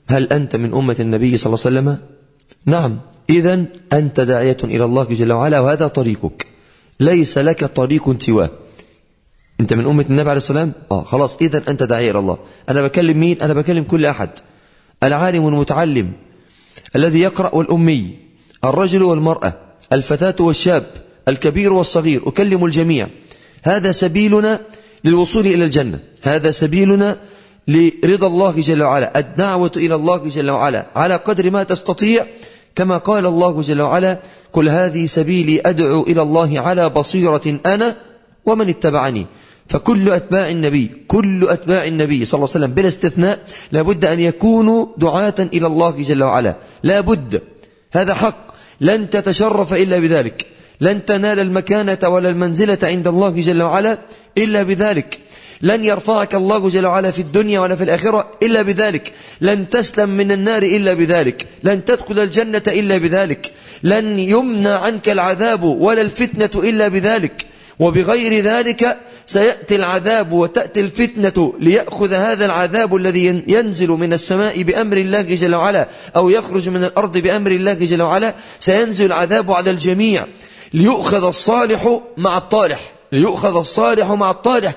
هل أنت من أمة النبي صلى الله عليه وسلم؟ نعم. إذن أنت داعية إلى الله جل وعلا، وهذا طريقك، ليس لك طريق سواه. أنت من أمة النبي عليه السلام، خلاص، إذن أنت داعية إلى الله. أنا بكلم مين؟ أنا بكلم كل أحد، العالم والمتعلم، الذي يقرأ والأمي، الرجل والمرأة، الفتاة والشاب، الكبير والصغير، أكلم الجميع. هذا سبيلنا للوصول إلى الجنة، هذا سبيلنا لرضا الله جل وعلا، الدعوة إلى الله جل وعلا على قدر ما تستطيع، كما قال الله جل وعلا: قل هذه سبيلي أدعو إلى الله على بصيرة أنا ومن اتبعني. فكل أتباع النبي، كل أتباع النبي صلى الله عليه وسلم بلا استثناء لابد أن يكونوا دعاة إلى الله جل وعلا، لابد، هذا حق، لن تتشرف إلا بذلك، لن تنال المكانة ولا المنزلة عند الله جل وعلا إلا بذلك، لن يرفعك الله جل وعلا في الدنيا ولا في الآخرة إلا بذلك، لن تسلم من النار إلا بذلك، لن تدخل الجنة إلا بذلك، لن يمنع عنك العذاب ولا الفتنة إلا بذلك. وبغير ذلك سيأتي العذاب وتأتي الفتنة ليأخذ هذا العذاب الذي ينزل من السماء بأمر الله جل وعلا أو يخرج من الأرض بأمر الله جل وعلا، سينزل العذاب على الجميع ليؤخذ الصالح مع الطالح، ليؤخذ الصالح مع الطالح،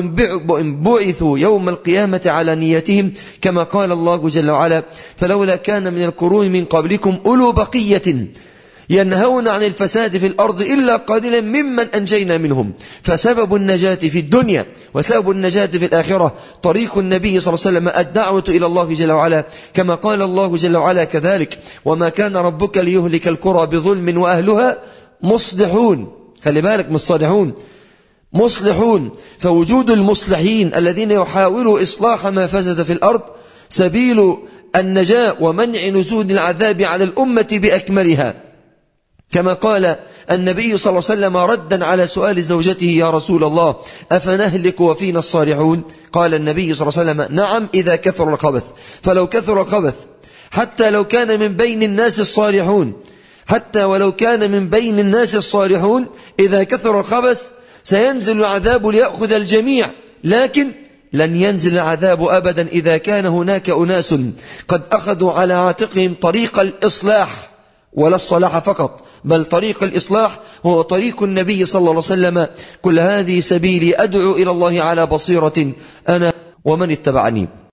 وإن بعثوا يوم القيامة على نيتهم، كما قال الله جل وعلا: فلولا كان من القرون من قبلكم أولو بقية ينهون عن الفساد في الأرض إلا قليلا ممن أنجينا منهم. فسبب النجاة في الدنيا وسبب النجاة في الآخرة طريق النبي صلى الله عليه وسلم، الدعوة إلى الله جل وعلا، كما قال الله جل وعلا كذلك: وما كان ربك ليهلك القرى بظلم وأهلها مصلحون. خلي بالك، مش صالحون، مصلحون. فوجود المصلحين الذين يحاولوا إصلاح ما فسد في الأرض سبيل النجاة ومنع نزول العذاب على الأمة بأكملها، كما قال النبي صلى الله عليه وسلم ردا على سؤال زوجته: يا رسول الله أفنهلك وفينا الصالحون؟ قال النبي صلى الله عليه وسلم: نعم، إذا كثر الخبث. فلو كثر الخبث، حتى لو كان من بين الناس الصالحون، حتى ولو كان من بين الناس الصالحون، إذا كثر الخبث سينزل العذاب ليأخذ الجميع، لكن لن ينزل العذاب أبدا إذا كان هناك أناس قد أخذوا على عاتقهم طريق الإصلاح، ولا الصلاح فقط، بل طريق الإصلاح هو طريق النبي صلى الله عليه وسلم: كل هذه سبيلي أدعو إلى الله على بصيرة أنا ومن اتبعني.